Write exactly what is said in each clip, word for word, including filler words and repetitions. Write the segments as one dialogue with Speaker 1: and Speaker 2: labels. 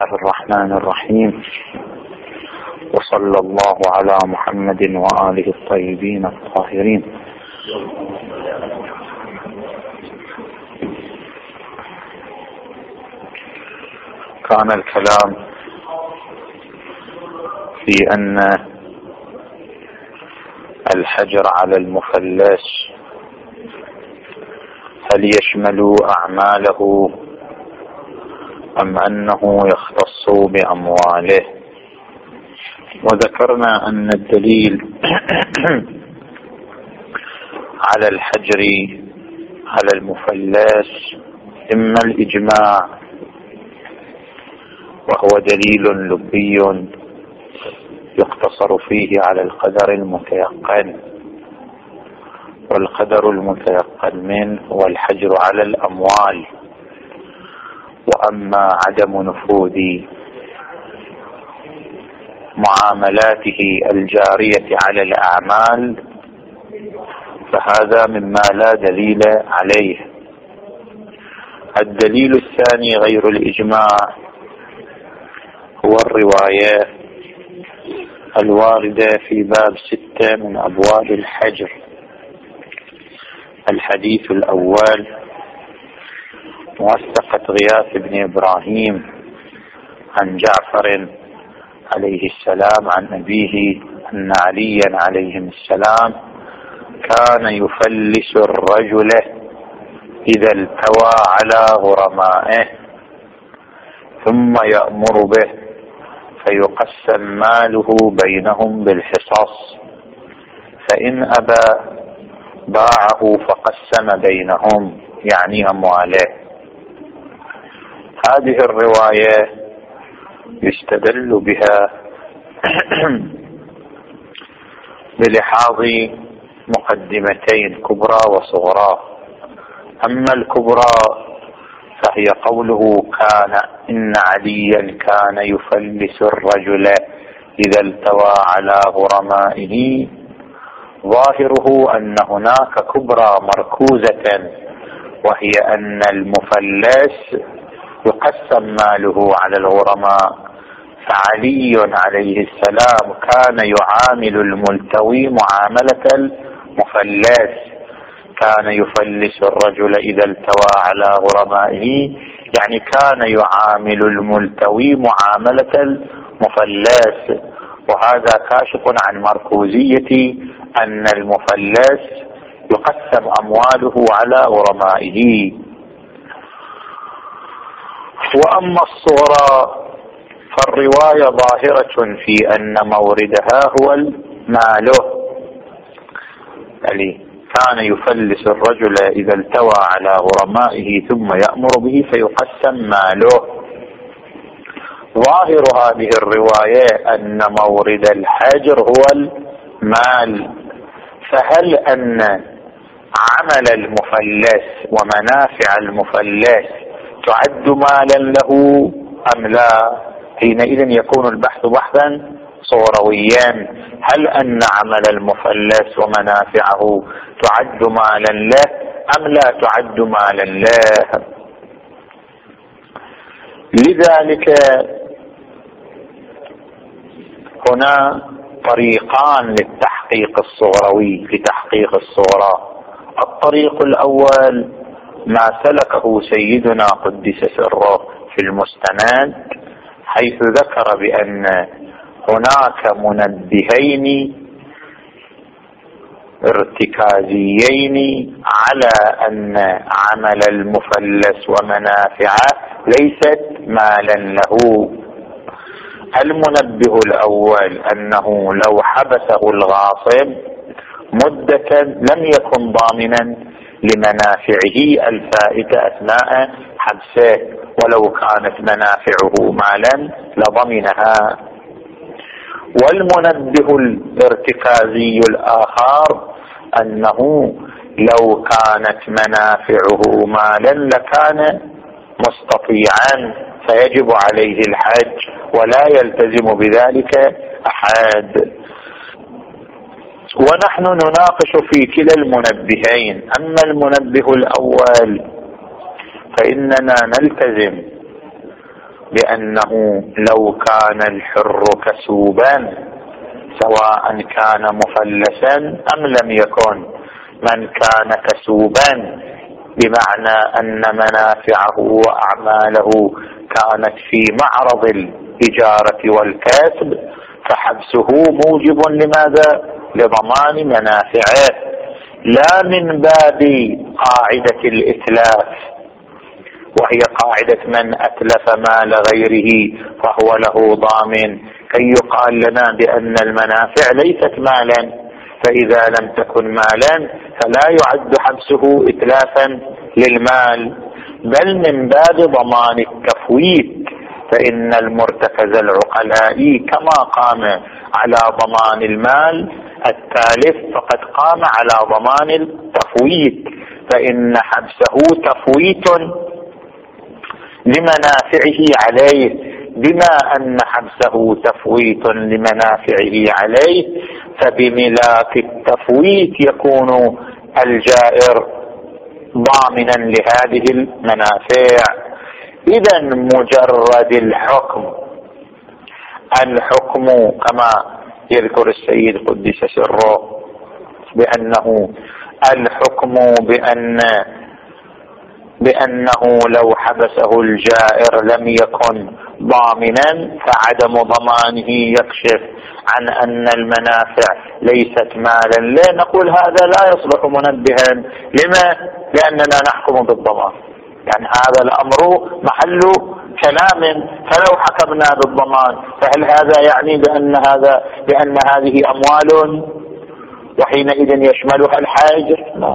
Speaker 1: الرحمن الرحيم، وصلى الله على محمد وآله الطيبين الطاهرين. كان الكلام في أن الحجر على المفلس هل يشمل أعماله أم أنه يختص بأمواله. وذكرنا أن الدليل على الحجر على المفلس إما الإجماع، وهو دليل لبي يقتصر فيه على القدر المتيقن، والقدر المتيقن منه هو الحجر على الأموال. وأما عدم نفوذ معاملاته الجارية على الأعمال فهذا مما لا دليل عليه. الدليل الثاني غير الإجماع هو الرواية الواردة في باب ستة من أبواب الحجر. الحديث الأول موثقة غياث بن إبراهيم عن جعفر عليه السلام عن أبيه أن عليا عليه السلام كان يفلس الرجل إذا التوى على غرمائه ثم يأمر به فيقسم ماله بينهم بالحصص، فإن أبى باعه فقسم بينهم، يعني أمواله. هذه الرواية يستدل بها بلحاظ مقدمتين كبرى وصغرى. أما الكبرى فهي قوله كان إن عليا كان يفلس الرجل إذا التوى على غرمائه، ظاهره أن هناك كبرى مركوزة، وهي أن المفلس يقسم ماله على الغرماء. فعلي عليه السلام كان يعامل الملتوي معاملة المفلس، كان يفلس الرجل إذا التوى على غرمائه، يعني كان يعامل الملتوي معاملة المفلس. وهذا كاشف عن مركوزية أن المفلس يقسم أمواله على غرمائه. وأما الصغرى فالرواية ظاهرة في أن موردها هو الماله، يعني كان يفلس الرجل إذا التوى على غرمائه ثم يأمر به فيقسم ماله. ظاهر هذه الرواية أن مورد الحجر هو المال، فهل أن عمل المفلس ومنافع المفلس تعد مالا له أم لا؟ حينئذ يكون البحث بحثا صورويا. هل أن عمل المفلس ومنافعه تعد مالا له أم لا تعد مالا له؟ لذلك هنا طريقان للتحقيق الصغروي لتحقيق الصغرى. الطريق الأول ما سلكه سيدنا قدس سره في المستند، حيث ذكر بأن هناك منبهين ارتكازيين على أن عمل المفلس ومنافعه ليست مالا له. المنبه الأول أنه لو حبسه الغاصب مدة لم يكن ضامنا لمنافعه الفائتة أثناء حبسه، ولو كانت منافعه مالا لضمنها. والمنبه الارتكازي الآخر أنه لو كانت منافعه مالا لكان مستطيعا فيجب عليه الحج ولا يلتزم بذلك أحد. ونحن نناقش في كلا المنبهين. أما المنبه الأول فإننا نلتزم بأنه لو كان الحر كسوبا سواء كان مفلسا أم لم يكن، من كان كسوبا بمعنى أن منافعه وأعماله كانت في معرض الإجارة والكسب، فحبسه موجب لماذا؟ لضمان منافعه، لا من باب قاعدة الإتلاف، وهي قاعدة من أتلف مال غيره فهو له ضامن، كي يقال لنا بأن المنافع ليست مالا، فإذا لم تكن مالا فلا يعد حبسه إتلافا للمال، بل من باب ضمان التفويت، فإن المرتكز العقلاء كما قام على ضمان المال التالف فقد قام على ضمان التفويت، فإن حبسه تفويت لمنافعه عليه، بما أن حبسه تفويت لمنافعه عليه فبملاك التفويت يكون الجائر ضامنا لهذه المنافع. إذا مجرد الحكم الحكم كما يذكر السيد قدس سره بأنه الحكم بأن بأنه لو حبسه الجائر لم يكن ضامنا، فعدم ضمانه يكشف عن أن المنافع ليست مالا، لا نقول هذا لا يصلح منبها. لما؟ لأننا نحكم بالضمان، يعني هذا الأمر محل كلام، فلو حكمنا بالضمان فهل هذا يعني بأن هذا بأن هذه أموال وحينئذ يشملها الحاجر؟ لا.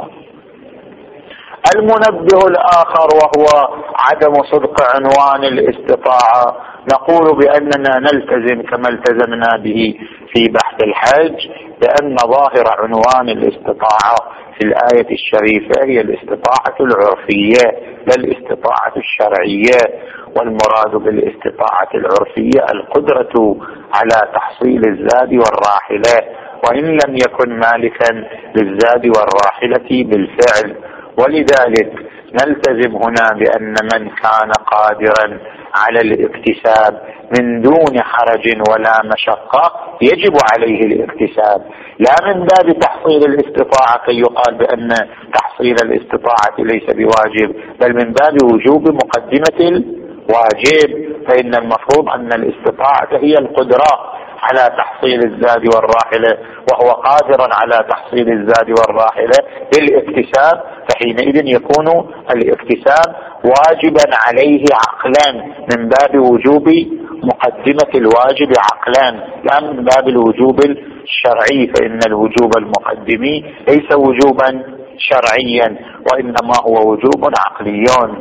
Speaker 1: المنبه الآخر وهو عدم صدق عنوان الاستطاعة، نقول بأننا نلتزم كما التزمنا به في بحث الحج بأن ظاهر عنوان الاستطاعة في الآية الشريفة هي الاستطاعة العرفية لا الاستطاعة الشرعية، والمراد بالاستطاعة العرفية القدرة على تحصيل الزاد والراحلة، وإن لم يكن مالكا للزاد والراحلة بالفعل. ولذلك نلتزم هنا بأن من كان قادرا على الاكتساب من دون حرج ولا مشقة يجب عليه الاكتساب، لا من باب تحصيل الاستطاعة كي يقال بأن تحصيل الاستطاعة ليس بواجب، بل من باب وجوب مقدمة الواجب، فإن المفروض أن الاستطاعة هي القدرة على تحصيل الزاد والراحلة، وهو قادر على تحصيل الزاد والراحلة بالاكتساب، فحينئذ يكون الاكتساب واجبا عليه عقلا من باب وجوب مقدمة الواجب عقلا، لا من باب الوجوب الشرعي، فإن الوجوب المقدمي ليس وجوبا شرعيا وإنما هو وجوب عقلي.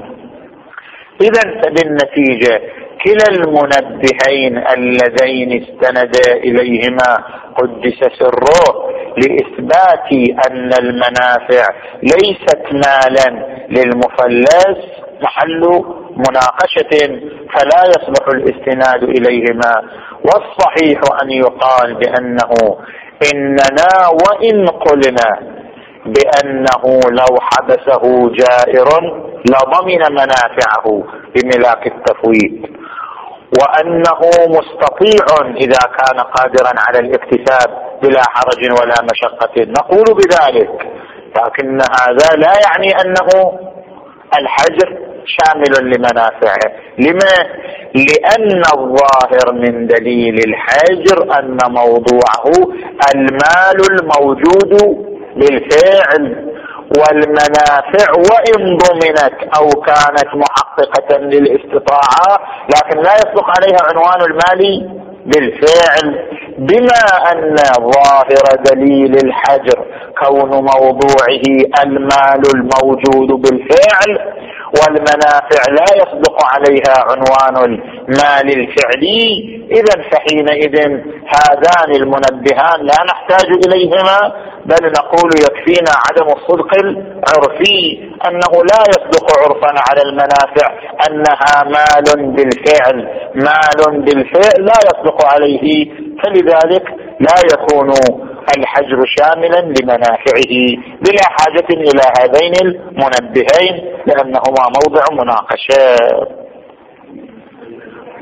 Speaker 1: إذن فبالنتيجة كلا المنبهين اللذين استند إليهما قدس سره لإثبات أن المنافع ليست مالا للمفلس محل مناقشة، فلا يصلح الاستناد إليهما. والصحيح أن يقال بأنه إننا وإن قلنا بأنه لو حبسه جائر لضمن منافعه بملاك التفويت، وأنه مستطيع إذا كان قادرا على الاكتساب بلا حرج ولا مشقة، نقول بذلك، لكن هذا لا يعني أنه الحجر شامل لمنافعه. لما؟ لأن الظاهر من دليل الحجر أن موضوعه المال الموجود بالفعل، والمنافع وإن ضمنت أو كانت محققة للاستطاعة لكن لا يصدق عليها عنوان المال بالفعل، بما أن ظاهر دليل الحجر كون موضوعه المال الموجود بالفعل، والمنافع لا يصدق عليها عنوان المال الفعلي. إذن فحينئذ هذان المنبهان لا نحتاج إليهما، بل نقول يكفينا عدم الصدق العرفي، أنه لا يصدق عرفا على المنافع أنها مال بالفعل، مال بالفعل لا يصدق عليه، فلذلك لا يكون الحجر شاملا لمنافعه بلا حاجة إلى هذين المنبهين، لأنهما موضع مناقشة.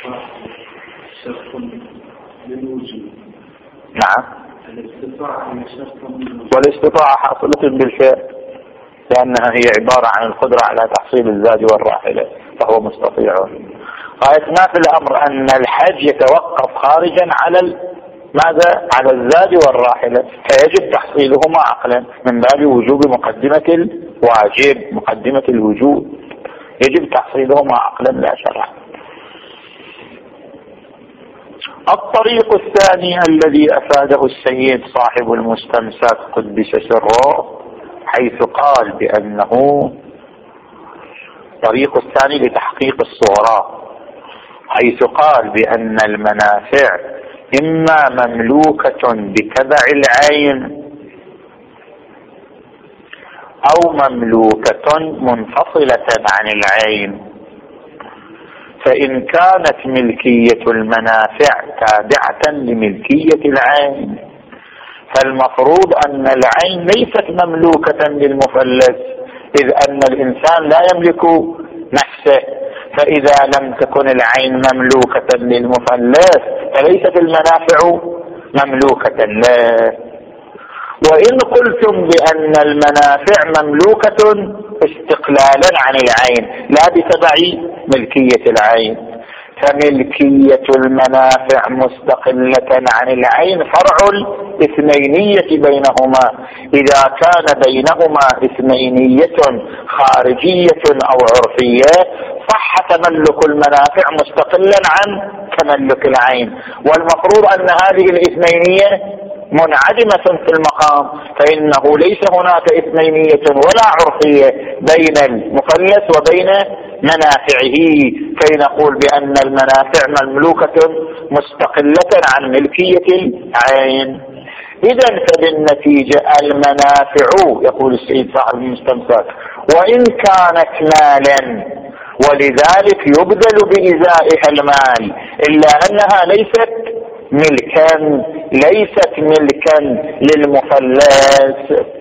Speaker 1: نعم. والاستطاعة حاصلة بالفعل لأنها هي عبارة عن القدرة على تحصيل الزاد والراحلة فهو مستطيع. غاية ما في الأمر أن الحج يتوقف خارجا على ماذا؟ على الزاد والراحلة، فيجب تحصيلهما عقلا من باب وجوب مقدمة الواجب، مقدمة الوجوب يجب تحصيلهما عقلا لا شرعا. الطريق الثاني الذي أفاده السيد صاحب المستمسك قدس سره حيث قال بأنه الطريق الثاني لتحقيق الصغرى، حيث قال بأن المنافع إما مملوكة بتبع العين أو مملوكة منفصلة عن العين. فإن كانت ملكية المنافع تابعة لملكية العين فالمفروض أن العين ليست مملوكة للمفلس، إذ أن الإنسان لا يملك نفسه، فإذا لم تكن العين مملوكة للمفلس فليست المنافع مملوكة له. وإن قلتم بأن المنافع مملوكة استقلالا عن العين لا بتبع ملكية العين، فملكية المنافع مستقلة عن العين فرع الاثنينية بينهما. إذا كان بينهما اثنينية خارجية أو عرفية صح تملك المنافع مستقلا عن تملك العين، والمفروض أن هذه الاثنينية منعدمة في المقام، فإنه ليس هناك اثنينية ولا عرفية بين المفلس وبين منافعه كي نقول بأن المنافع مملوكة مستقلة عن ملكية العين. إذن فبالنتيجة المنافع يقول السيد صاحب المستمسك وإن كانت مالا ولذلك يبذل بإزائها المال إلا أنها ليست ملكا ليست ملكا للمفلس،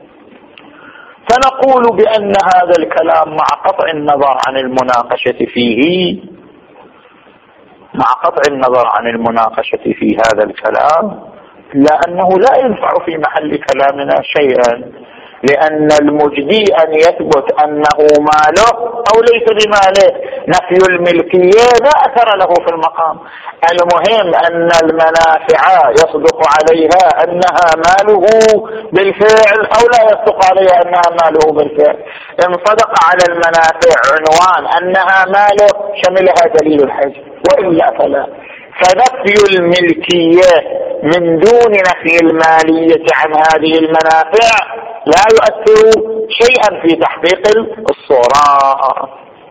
Speaker 1: فنقول بأن هذا الكلام مع قطع النظر عن المناقشة فيه مع قطع النظر عن المناقشة في هذا الكلام لأنه لا ينفع في محل كلامنا شيئا، لأن المجدي أن يثبت أنه ماله أو ليس بماله، نفي الملكية لا أثر له في المقام. المهم أن المنافع يصدق عليها أنها ماله بالفعل أو لا يصدق عليها أنها ماله بالفعل. إن صدق على المنافع عنوان أنها ماله شملها دليل الحج، وإلا فلا. فنفي الملكية من دون نفي المالية عن هذه المنافع لا يؤثر شيئا في تحقيق الصورة.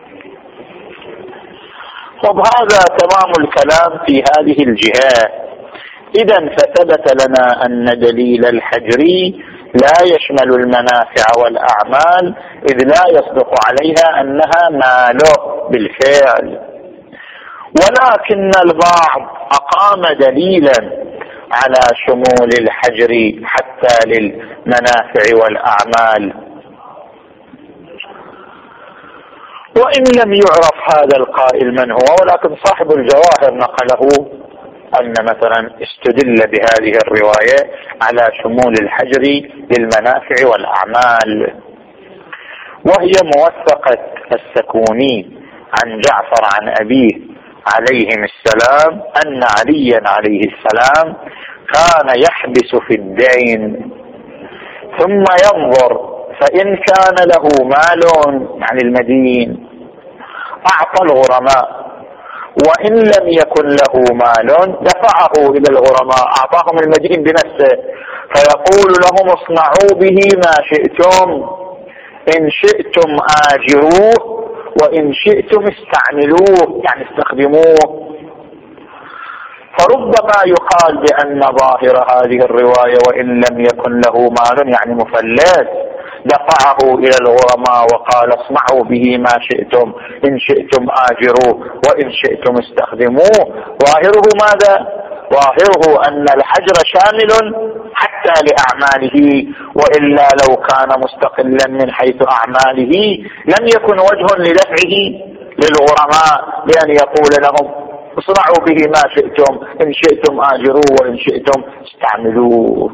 Speaker 1: طب هذا تمام الكلام في هذه الجهة. إذن فثبت لنا أن دليل الحجر لا يشمل المنافع والأعمال إذ لا يصدق عليها أنها ماله بالفعل، ولكن البعض أقام دليلا على شمول الحجر حتى للمنافع والأعمال، وإن لم يعرف هذا القائل من هو، ولكن صاحب الجواهر نقله أن مثلا استدل بهذه الرواية على شمول الحجر للمنافع والأعمال، وهي موثقة السكوني عن جعفر عن أبيه عليهم السلام أن عليا عليه السلام كان يحبس في الدين ثم ينظر فإن كان له مال يعني المدين أعطى الغرماء، وإن لم يكن له مال دفعه إلى الغرماء أعطاهم المدين بنفسه، فيقول لهم اصنعوا به ما شئتم، إن شئتم آجروه وإن شئتم استعملوه يعني استخدموه. فربما يقال بأن ظاهر هذه الرواية وإن لم يكن له مال يعني مفلس دفعه إلى الغرماء وقال اصنعوا به ما شئتم، إن شئتم آجروه وإن شئتم استخدموه. ظاهره ماذا؟ ظاهره أن الحجر شامل حتى لأعماله، وإلا لو كان مستقلا من حيث أعماله لم يكن وجه لدفعه للغرماء بأن يقول لهم اصنعوا به ما شئتم، إن شئتم آجروه وإن شئتم استعملوه.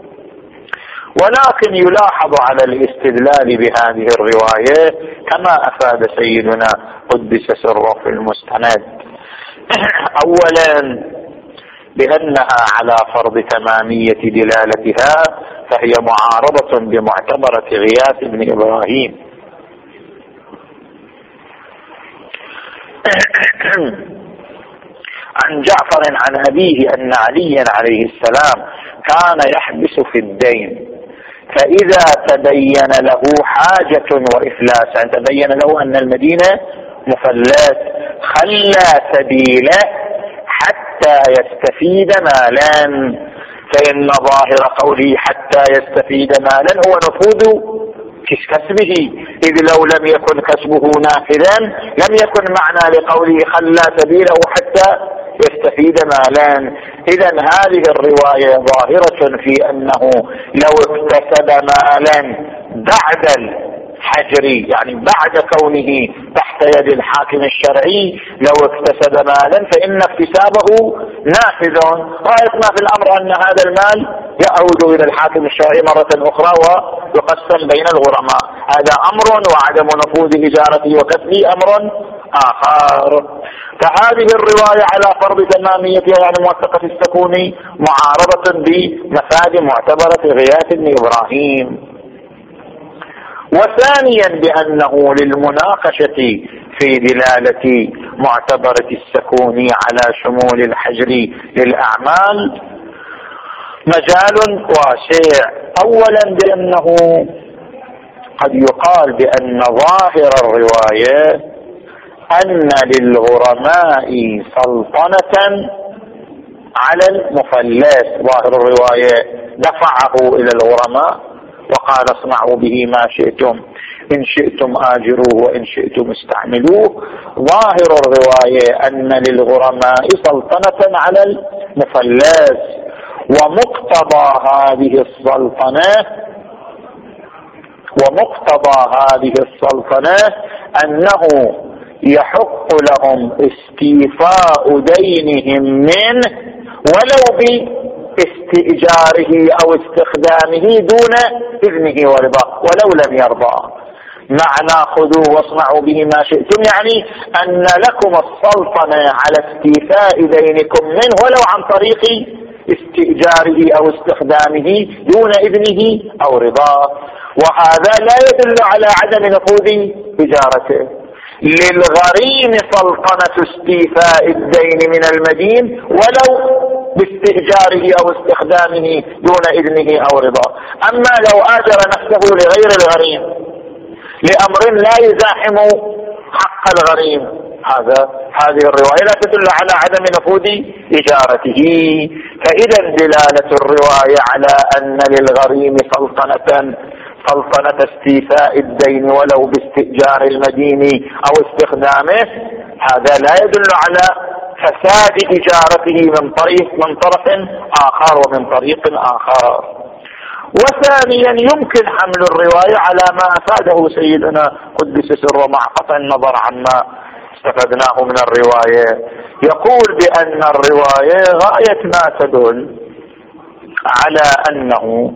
Speaker 1: ولكن يلاحظ على الاستدلال بهذه الرواية كما أفاد سيدنا قدس سره في المستند، أولا بأنها على فرض تمامية دلالتها فهي معارضة بمعتبرة غياث بن إبراهيم. عن جعفر عن أبيه أن عليا عليه السلام كان يحبس في الدين، فإذا تبين له حاجة وإفلاس، يعني تبين له أن المدينة مفلات، خلى سبيله حتى يستفيد مالا. فإن ظاهر قوله حتى يستفيد مالا هو نفوذ كسبه، إذ لو لم يكن كسبه نافذا لم يكن معنى لقوله خلى سبيله حتى يستفيد مالا. إذن هذه الرواية ظاهرة في أنه لو اكتسب مالا بعد الحجر، يعني بعد كونه تحت يد الحاكم الشرعي، لو اكتسب مالا فإن اكتسابه نافذ. غاية ما في الأمر أن هذا المال يعود إلى الحاكم الشرعي مرة أخرى ويقسم بين الغرماء، هذا أمر، وعدم نفوذ إجارته وكسبه أمر آخر. فهذه الرواية على فرض تماميتها يعني موثقة السكون معارضة بمفاد معتبرة غياث بن إبراهيم. وثانيا بأنه للمناقشة في دلالة معتبرة السكون على شمول الحجر للأعمال مجال واسع. أولا بأنه قد يقال بأن ظاهر الرواية أن للغرماء سلطنة على المفلس، ظاهر الرواية دفعه إلى الغرماء وقال اصنعوا به ما شئتم، إن شئتم آجروه وإن شئتم استعملوه. ظاهر الرواية أن للغرماء سلطنة على المفلس، ومقتضى هذه السلطنة ومقتضى هذه السلطنة أنه يحق لهم استيفاء دينهم منه ولو باستئجاره أو استخدامه دون إذنه ورضاه ولو لم يرضى. معنى خذوا واصنعوا به ما شئتم يعني أن لكم السلطنة على استيفاء دينكم منه ولو عن طريق استئجاره أو استخدامه دون إذنه أو رضاه، وهذا لا يدل على عدم نفوذ إجارته. للغريم سلطنة استيفاء الدين من المدين ولو باستئجاره أو استخدامه دون إذنه أو رضاه. أما لو آجر نفسه لغير الغريم لأمر لا يزاحم حق الغريم، هذا هذه الرواية لا تدل على عدم نفوذ إجارته. فإذا دلالة الرواية على أن للغريم سلطنة سلطنة استيفاء الدين ولو باستئجار المدين أو استخدامه، هذا لا يدل على فساد إجارته من طريق من طرف آخر ومن طريق آخر. وثانيا يمكن حمل الرواية على ما أفاده سيدنا قدس سره مع قطع النظر عما استفدناه من الرواية. يقول بأن الرواية غاية ما تدل على أنه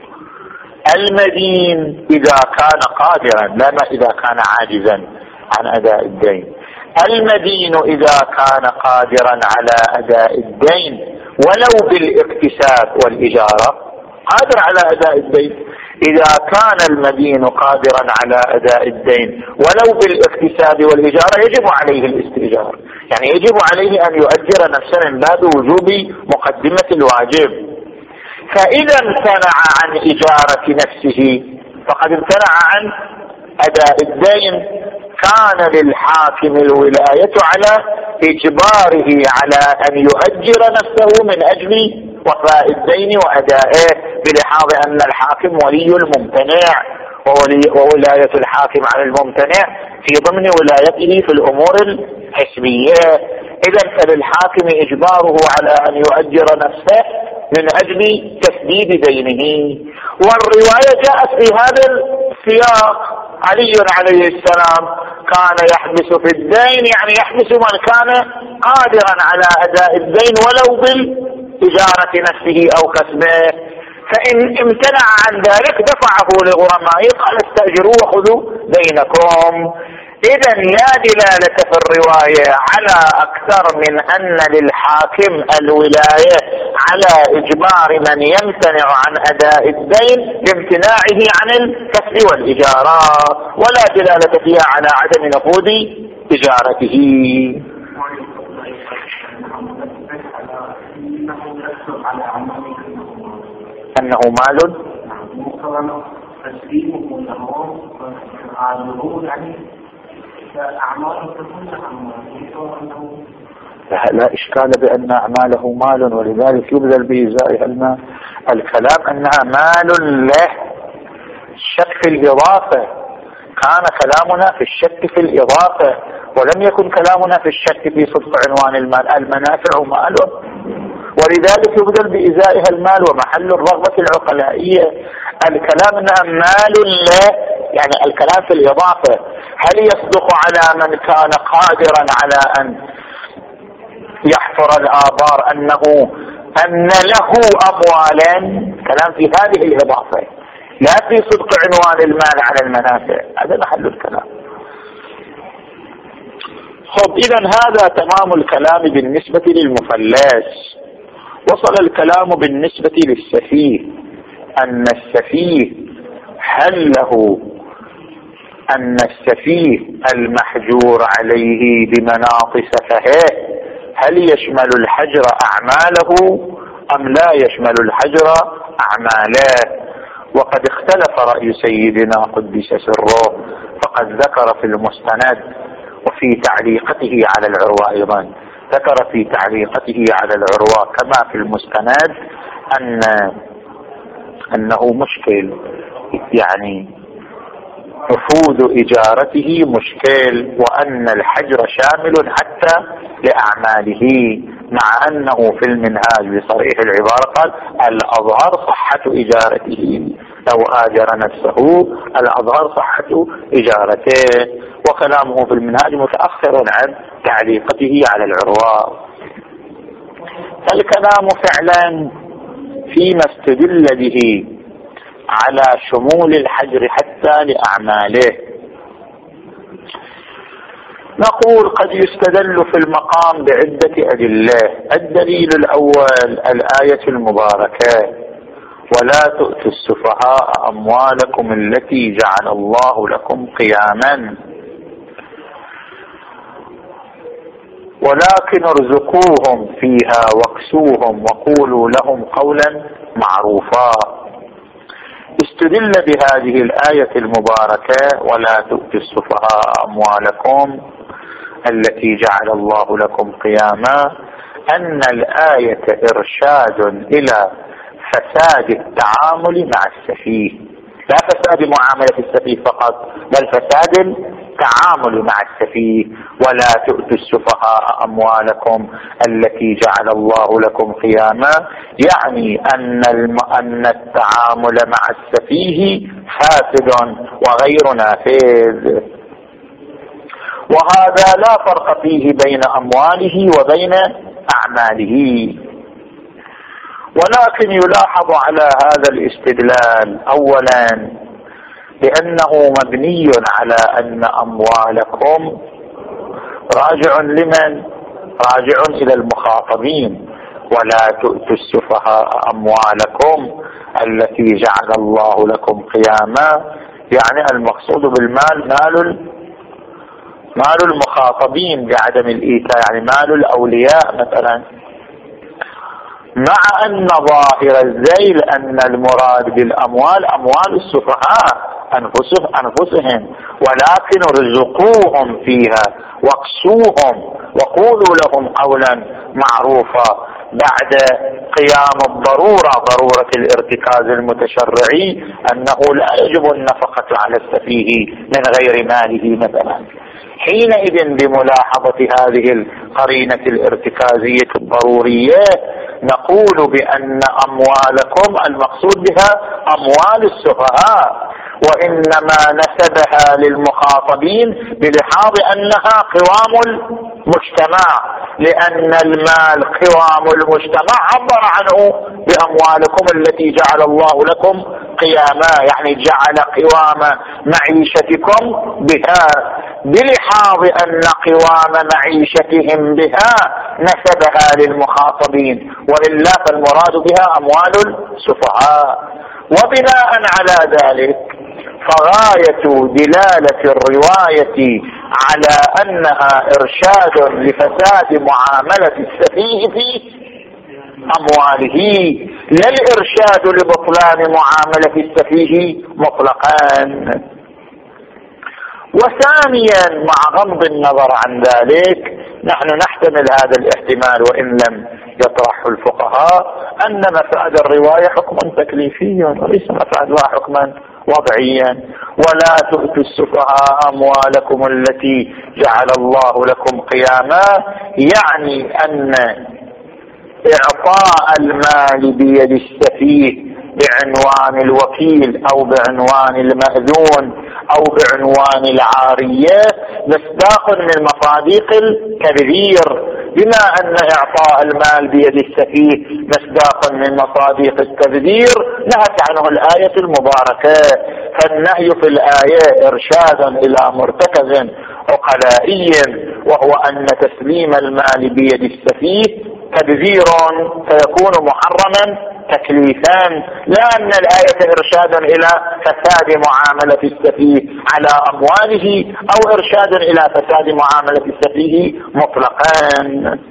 Speaker 1: المدين إذا كان قادرا، لا ما إذا كان عاجزا عن أداء الدين، المدين إذا كان قادرا على أداء الدين ولو بالاكتساب والإجارة قادر على أداء الدين. إذا كان المدين قادرا على أداء الدين ولو بالاكتساب والإجارة يجب عليه الاستئجار، يعني يجب عليه أن يؤجر نفسه من باب وجوب مقدمة الواجب. فإذا امتنع عن إجارة نفسه فقد امتنع عن أداء الدين. كان للحاكم الولاية على إجباره على أن يؤجر نفسه من أجل وفاء الدين وأدائه، بلحاظ أن الحاكم ولي الممتنع، وولاية الحاكم على الممتنع في ضمن ولايته في الأمور الحسبية. إذن فللحاكم إجباره على أن يؤجر نفسه من أجل تسديد دينه. والرواية جاءت في هذا السياق علي عليه السلام كان يحبس في الدين، يعني يحبس من كان قادرا على أداء الدين ولو بالإجارة نفسه أو كسبه، فإن امتنع عن ذلك دفعه لغرمائه قال استأجروا وخذوا دينكم. إذن لا دلالة في الرواية على أكثر من أن للحاكم الولاية على إجبار من يمتنع عن أداء الدين بامتناعه عن الكسب والإجارة، ولا دلالة فيها على عدم نفوذ إجارته. أنه مال لا إشكال بأن أعماله مال ولذلك يبذل بإزائها المال. الكلام أنها مال له. الشك في الإضافة، كان كلامنا في الشك في الإضافة ولم يكن كلامنا في الشك في صدق عنوان المال. المنافع مال ولذلك يبذل بإزائها المال ومحل الرغبة العقلائية. الكلام أنها مال له، يعني الكلام في الإضافة. هل يصدق على من كان قادرا على أن يحفر الآبار أنه أن له أموالا؟ كلام في هذه الإضافة لا في صدق عنوان المال على المنافع. هذا محل الكلام. خب إذن هذا تمام الكلام بالنسبة للمفلس. وصل الكلام بالنسبة للسفيه، أن السفيه هل له أن السفيه المحجور عليه بمناط سفهه هل يشمل الحجر أعماله أم لا يشمل الحجر أعماله؟ وقد اختلف رأي سيدنا قدس سره، فقد ذكر في المستند وفي تعليقته على العروة أيضا، ذكر في تعليقته على العروة كما في المستند أن أنه مشكل، يعني نفوذ إجارته مشكل، وأن الحجر شامل حتى لأعماله، مع أنه في المنهاج بصريح العبارة قال الأظهر صحة إجارته، لو آجر نفسه الأظهر صحة إجارته. وكلامه في المنهاج متأخر عن تعليقته على العروة. الكلام فعلا فيما استدل به على شمول الحجر حتى لأعماله. نقول قد يستدل في المقام بعدة أدلة. الدليل الأول الآية المباركة ولا تؤتوا السفهاء أموالكم التي جعل الله لكم قياما ولكن ارزقوهم فيها واكسوهم وقولوا لهم قولا معروفا. استدل بهذه الآية المباركة ولا تؤتوا السفهاء أموالكم التي جعل الله لكم قياما أن الآية إرشاد إلى فساد التعامل مع السفيه، لا فساد معاملة السفيه فقط، بل فساد التعامل مع السفيه. ولا تؤتوا السفهاء أموالكم التي جعل الله لكم قياما، يعني أن, الم... أن التعامل مع السفيه فاسد وغير نافذ، وهذا لا فرق فيه بين أمواله وبين أعماله. ولكن يلاحظ على هذا الاستدلال أولا بأنه مبني على أن أموالكم راجع لمن؟ راجع إلى المخاطبين. ولا تؤتوا السفهاء أموالكم التي جعل الله لكم قياما، يعني المقصود بالمال مال مال المخاطبين بعدم الإيتاء، يعني مال الأولياء مثلا، مع أن ظاهر الذيل أن المراد بالأموال أموال السفهاء أنفسهم, أنفسهم ولكن ارزقوهم فيها واقسوهم وقولوا لهم قولا معروفا، بعد قيام الضرورة ضرورة الارتكاز المتشرعي أنه لا يجب النفقة على السفيه من غير ماله مثلا. حينئذ بملاحظة هذه القرينة الارتكازية الضرورية نقول بأن أموالكم المقصود بها أموال السفهاء، وإنما نسبها للمخاطبين بلحاظ أنها قوام المجتمع، لأن المال قوام المجتمع عبر عنه بأموالكم التي جعل الله لكم قياما، يعني جعل قوام معيشتكم بها بلحاظ أن قوام معيشتهم بها نسبها للمخاطبين، وإلا فالمراد بها أموال السفهاء. وبناء على ذلك فغاية دلالة الرواية على أنها إرشاد لفساد معاملة السفيه في أمواله، لا الإرشاد لبطلان معاملة السفيه مطلقا. وثانيا مع غض النظر عن ذلك نحن نحتمل هذا الاحتمال وإن لم يطرحه الفقهاء، أن مفاد الرواية حكم تكليفي وليس مفادها حكما وضعيا. ولا تؤتوا السفهاء أموالكم التي جعل الله لكم قياما، يعني أن إعطاء المال بيد السفيه بعنوان الوكيل أو بعنوان المأذون أو بعنوان العارية مصداق من مصادق التبذير، بما أن إعطاء المال بيد السفيه مصداق من مصادق التبذير نهت عنه الآية المباركة. فالنهي في الآية إرشادا إلى مرتكز عقلائي، وهو أن تسليم المال بيد السفيه تبذير فيكون محرما تكليفا، لا أن الآية إرشادا إلى فساد معاملة السفيه على أمواله أو إرشادا إلى فساد معاملة السفيه مطلقا.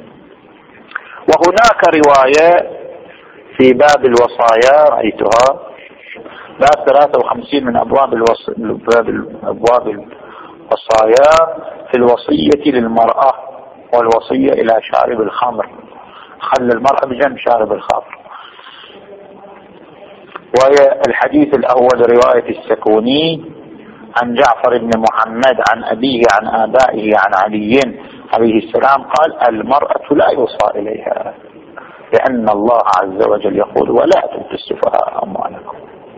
Speaker 1: وهناك رواية في باب الوصايا رأيتها باب ثلاثة وخمسين من أبواب الوص... باب أبواب الوصايا في الوصية للمرأة والوصية إلى شارب الخمر، خلى المرأة بجنب شارب الخمر. والحديث الأول رواية السكوني عن جعفر بن محمد عن أبيه عن آبائه عن علي عليه السلام قال: المرأة لا يوصى إليها، لأن الله عز وجل يقول: ولا تؤتوا السفهاء أموالكم.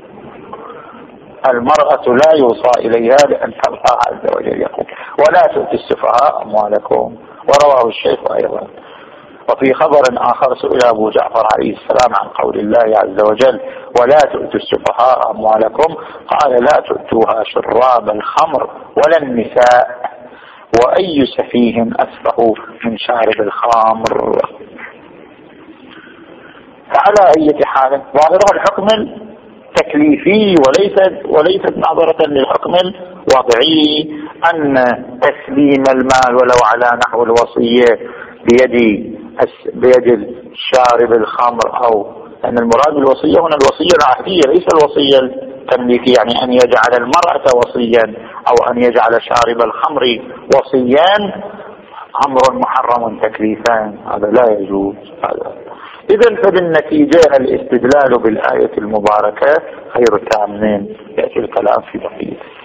Speaker 1: المرأة لا يوصى إليها لأن الله عز وجل يقول: ولا تؤتوا السفهاء أموالكم. ورواه الشيخ أيضا. وفي خبر آخر سئل أبو جعفر عليه السلام عن قول الله عز وجل: ولا تؤتوا السفهاء أموالكم، قال: لا تؤتوها شراب الخمر ولا النساء، وأي سفيه أسفه من شارب الخمر. فعلى أي حال ظاهره الحكم التكليفي وليست وليست نظرة للحكم الوضعي، أن تسليم المال ولو على نحو الوصية بيد بيد شارب الخمر، أو أن المراد بالوصية هنا الوصية العهدية ليس الوصية التمليكية، يعني أن يجعل المرأة وصيا أو أن يجعل شارب الخمر وصيا أمر محرم تكليفان، هذا لا يجوز. هذا إذن فبالنتيجة الاستدلال بالآية المباركة غير تام، يأتي الكلام في بقية.